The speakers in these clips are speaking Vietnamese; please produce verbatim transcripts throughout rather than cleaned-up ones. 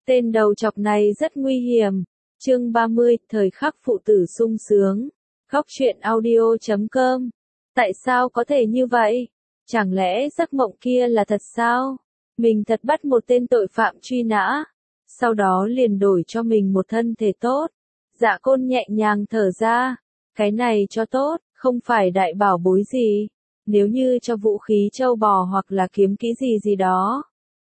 Tên đầu chọc này rất nguy hiểm. Chương ba mươi, thời khắc phụ tử sung sướng. Góc truyện audio chấm com. Tại sao có thể như vậy? Chẳng lẽ giấc mộng kia là thật sao? Mình thật bắt một tên tội phạm truy nã, sau đó liền đổi cho mình một thân thể tốt. Dạ Côn nhẹ nhàng thở ra, cái này cho tốt, không phải đại bảo bối gì. Nếu như cho vũ khí châu bò hoặc là kiếm kỹ gì gì đó,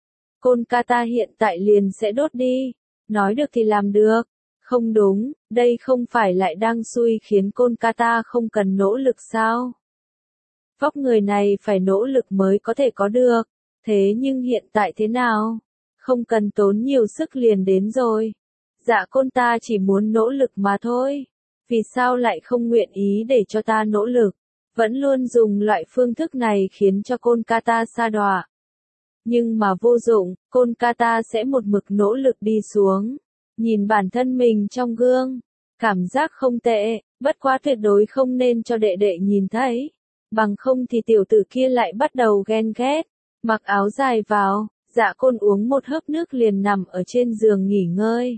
Côn Kata hiện tại liền sẽ đốt đi. Nói được thì làm được. Không đúng, đây không phải lại đang xui khiến Côn Kata không cần nỗ lực sao? Vóc người này phải nỗ lực mới có thể có được. Thế nhưng hiện tại thế nào? Không cần tốn nhiều sức liền đến rồi. Dạ Côn ta chỉ muốn nỗ lực mà thôi. Vì sao lại không nguyện ý để cho ta nỗ lực? Vẫn luôn dùng loại phương thức này khiến cho Côn Kata sa đọa. Nhưng mà vô dụng, Côn Kata sẽ một mực nỗ lực đi xuống. Nhìn bản thân mình trong gương, cảm giác không tệ, bất quá tuyệt đối không nên cho đệ đệ nhìn thấy. Bằng không thì tiểu tử kia lại bắt đầu ghen ghét. Mặc áo dài vào, Dạ Côn uống một hớp nước liền nằm ở trên giường nghỉ ngơi.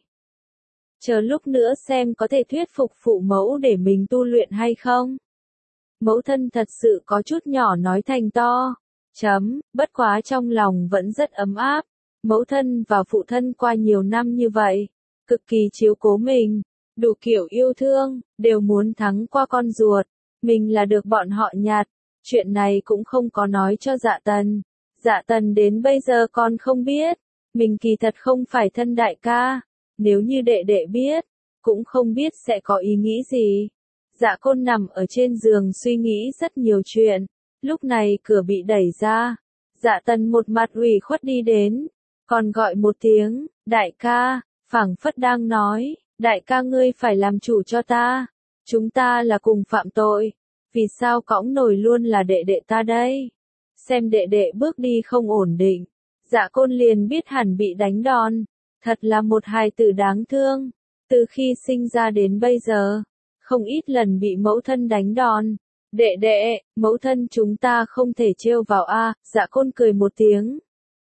Chờ lúc nữa xem có thể thuyết phục phụ mẫu để mình tu luyện hay không. Mẫu thân thật sự có chút nhỏ nói thành to. Chấm, bất quá trong lòng vẫn rất ấm áp. Mẫu thân và phụ thân qua nhiều năm như vậy, cực kỳ chiếu cố mình, đủ kiểu yêu thương, đều muốn thắng qua con ruột. Mình là được bọn họ nhặt. Chuyện này cũng không có nói cho Dạ Tần. Dạ Tần đến bây giờ còn không biết. Mình kỳ thật không phải thân đại ca. Nếu như đệ đệ biết, cũng không biết sẽ có ý nghĩ gì. Dạ Côn nằm ở trên giường suy nghĩ rất nhiều chuyện. Lúc này cửa bị đẩy ra. Dạ Tần một mặt ủy khuất đi đến. Còn gọi một tiếng, đại ca, phảng phất đang nói, đại ca ngươi phải làm chủ cho ta. Chúng ta là cùng phạm tội. Vì sao cõng nổi luôn là đệ đệ ta đây? Xem đệ đệ bước đi không ổn định. Dạ Côn liền biết hẳn bị đánh đòn. Thật là một hài tử đáng thương. Từ khi sinh ra đến bây giờ, không ít lần bị mẫu thân đánh đòn. Đệ đệ, mẫu thân chúng ta không thể trêu vào a. Dạ Côn cười một tiếng.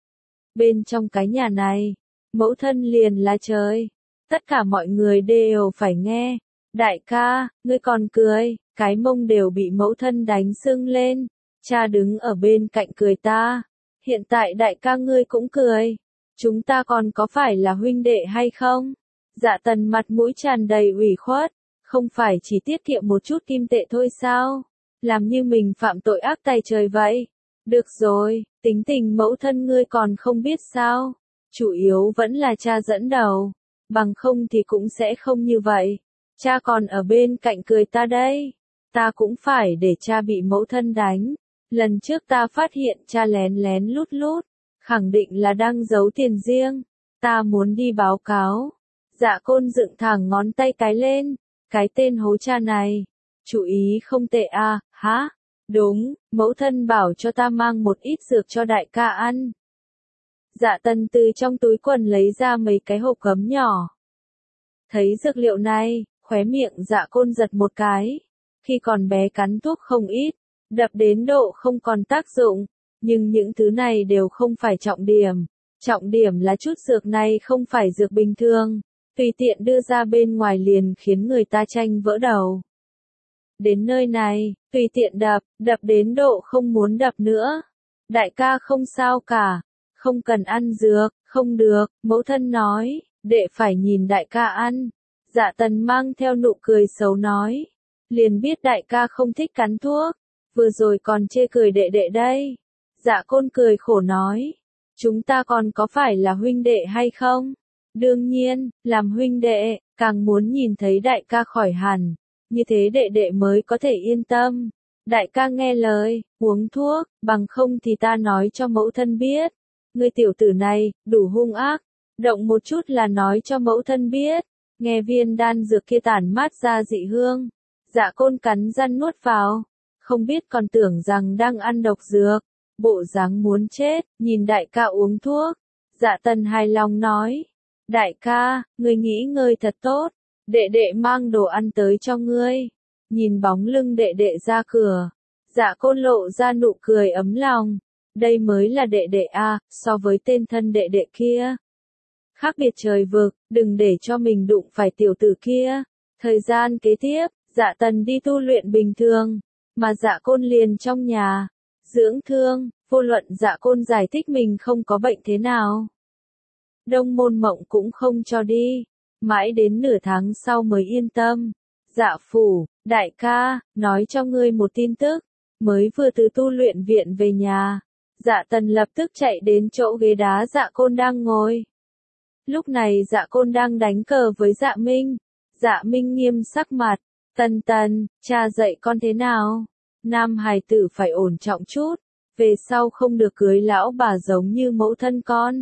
Bên trong cái nhà này, mẫu thân liền là trời. Tất cả mọi người đều phải nghe. Đại ca, ngươi còn cười, cái mông đều bị mẫu thân đánh sưng lên. Cha đứng ở bên cạnh cười ta. Hiện tại đại ca ngươi cũng cười. Chúng ta còn có phải là huynh đệ hay không? Dạ Tần mặt mũi tràn đầy ủy khuất. Không phải chỉ tiết kiệm một chút kim tệ thôi sao? Làm như mình phạm tội ác tày trời vậy. Được rồi, tính tình mẫu thân ngươi còn không biết sao. Chủ yếu vẫn là cha dẫn đầu. Bằng không thì cũng sẽ không như vậy. Cha còn ở bên cạnh cười ta đây. Ta cũng phải để cha bị mẫu thân đánh. Lần trước ta phát hiện cha lén lén lút lút. Khẳng định là đang giấu tiền riêng. Ta muốn đi báo cáo. Dạ Côn dựng thẳng ngón tay cái lên. Cái tên hố cha này. Chú ý không tệ à, hả? Đúng, mẫu thân bảo cho ta mang một ít dược cho đại ca ăn. Dạ Tần từ trong túi quần lấy ra mấy cái hộp gấm nhỏ. Thấy dược liệu này, khóe miệng Dạ Côn giật một cái. Khi còn bé cắn thuốc không ít, đập đến độ không còn tác dụng. Nhưng những thứ này đều không phải trọng điểm. Trọng điểm là chút dược này không phải dược bình thường. Tùy tiện đưa ra bên ngoài liền khiến người ta tranh vỡ đầu. Đến nơi này, tùy tiện đập, đập đến độ không muốn đập nữa. Đại ca không sao cả. Không cần ăn dược, không được, mẫu thân nói, đệ phải nhìn đại ca ăn. Dạ Tần mang theo nụ cười xấu nói. Liền biết đại ca không thích cắn thuốc. Vừa rồi còn chê cười đệ đệ đây. Dạ Côn cười khổ nói. Chúng ta còn có phải là huynh đệ hay không? Đương nhiên, làm huynh đệ, càng muốn nhìn thấy đại ca khỏi hẳn. Như thế đệ đệ mới có thể yên tâm. Đại ca nghe lời, uống thuốc, bằng không thì ta nói cho mẫu thân biết. Ngươi tiểu tử này, đủ hung ác. Động một chút là nói cho mẫu thân biết. Nghe viên đan dược kia tản mát ra dị hương. Dạ Côn cắn răng nuốt vào. Không biết còn tưởng rằng đang ăn độc dược. Bộ dáng muốn chết, nhìn đại ca uống thuốc. Dạ Tần hài lòng nói. Đại ca, ngươi nghỉ ngơi thật tốt. Đệ đệ mang đồ ăn tới cho ngươi. Nhìn bóng lưng đệ đệ ra cửa. Dạ Côn lộ ra nụ cười ấm lòng. Đây mới là đệ đệ a, so với tên thân đệ đệ kia. Khác biệt trời vực, đừng để cho mình đụng phải tiểu tử kia. Thời gian kế tiếp, Dạ Tần đi tu luyện bình thường, mà Dạ Côn liền trong nhà, dưỡng thương, vô luận Dạ Côn giải thích mình không có bệnh thế nào. Đông Môn Mộng cũng không cho đi, mãi đến nửa tháng sau mới yên tâm. Dạ Phủ, đại ca, nói cho ngươi một tin tức, mới vừa từ tu luyện viện về nhà. Dạ Tần lập tức chạy đến chỗ ghế đá Dạ Côn đang ngồi. Lúc này Dạ Côn đang đánh cờ với Dạ Minh. Dạ Minh nghiêm sắc mặt, Tần Tần, cha dạy con thế nào? Nam hài tử phải ổn trọng chút, về sau không được cưới lão bà giống như mẫu thân con.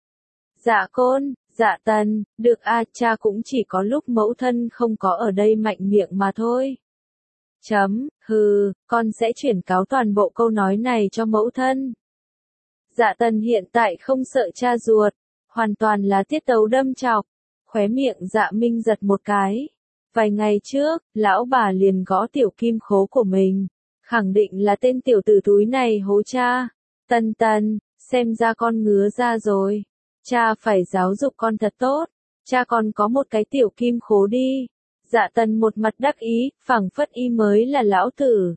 Dạ Côn, Dạ Tần, được a, cha cũng chỉ có lúc mẫu thân không có ở đây mạnh miệng mà thôi. Chấm, hừ, con sẽ chuyển cáo toàn bộ câu nói này cho mẫu thân. Dạ Tần hiện tại không sợ cha ruột, hoàn toàn là tiết tấu đâm chọc. Khóe miệng Dạ Minh giật một cái. Vài ngày trước, lão bà liền gõ tiểu kim khố của mình, khẳng định là tên tiểu tử túi này hố cha. Tần Tần, xem ra con ngứa ra rồi. Cha phải giáo dục con thật tốt. Cha còn có một cái tiểu kim khố đi. Dạ Tần một mặt đắc ý, phảng phất y mới là lão tử.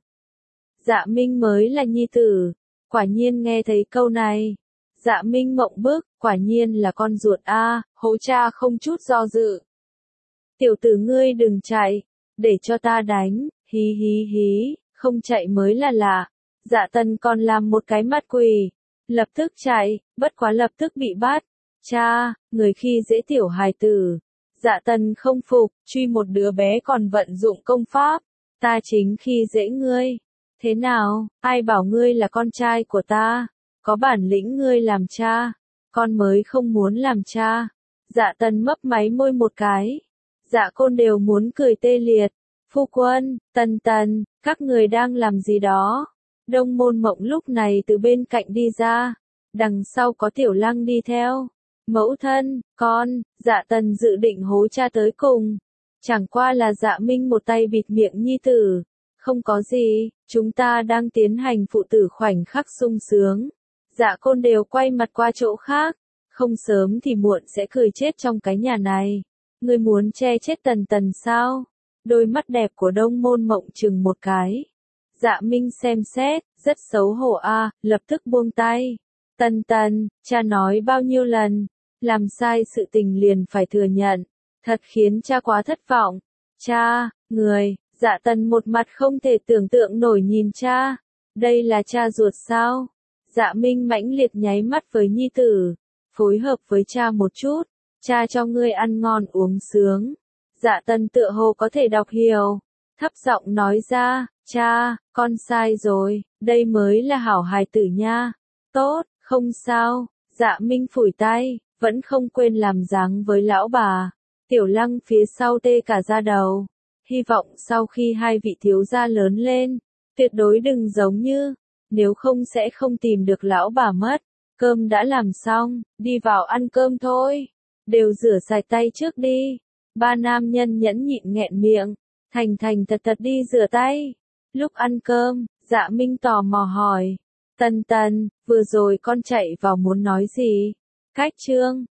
Dạ Minh mới là nhi tử. Quả nhiên nghe thấy câu này. Dạ Minh mộng bức, quả nhiên là con ruột a, hố cha không chút do dự. Tiểu tử ngươi đừng chạy, để cho ta đánh, hí hí hí, không chạy mới là lạ. Dạ Tần còn làm một cái mặt quỷ, lập tức chạy, bất quá lập tức bị bắt. Cha, người khi dễ tiểu hài tử. Dạ Tần không phục, truy một đứa bé còn vận dụng công pháp. Ta chính khi dễ ngươi. Thế nào, ai bảo ngươi là con trai của ta? Có bản lĩnh ngươi làm cha, con mới không muốn làm cha. Dạ Tần mấp máy môi một cái. Dạ Côn đều muốn cười tê liệt. Phu quân, Tần Tần, các người đang làm gì đó? Đông Môn Mộng lúc này từ bên cạnh đi ra. Đằng sau có Tiểu Lăng đi theo. Mẫu thân, con, Dạ Tần dự định hố cha tới cùng. Chẳng qua là Dạ Minh một tay bịt miệng nhi tử. Không có gì, chúng ta đang tiến hành phụ tử khoảnh khắc sung sướng. Dạ Côn đều quay mặt qua chỗ khác. Không sớm thì muộn sẽ cười chết trong cái nhà này. Ngươi muốn che chết Tần Tần sao? Đôi mắt đẹp của Đông Môn Mộng chừng một cái. Dạ Minh xem xét, rất xấu hổ a, lập tức buông tay. Tần Tần, cha nói bao nhiêu lần, làm sai sự tình liền phải thừa nhận. Thật khiến cha quá thất vọng. Cha, người, Dạ Tần một mặt không thể tưởng tượng nổi nhìn cha. Đây là cha ruột sao? Dạ Minh mãnh liệt nháy mắt với nhi tử. Phối hợp với cha một chút. Cha cho ngươi ăn ngon uống sướng. Dạ Tần tựa hồ có thể đọc hiểu. Thấp giọng nói ra, cha, con sai rồi, đây mới là hảo hài tử nha. Tốt, không sao. Dạ Minh phủi tay, vẫn không quên làm dáng với lão bà. Tiểu Lăng phía sau tê cả da đầu. Hy vọng sau khi hai vị thiếu gia lớn lên, tuyệt đối đừng giống như, nếu không sẽ không tìm được lão bà mất. Cơm đã làm xong, đi vào ăn cơm thôi. Đều rửa sạch tay trước đi. Ba nam nhân nhẫn nhịn nghẹn miệng. Thành thành thật thật đi rửa tay. Lúc ăn cơm, Dạ Minh tò mò hỏi. Tần Tần, vừa rồi con chạy vào muốn nói gì? Cách trương,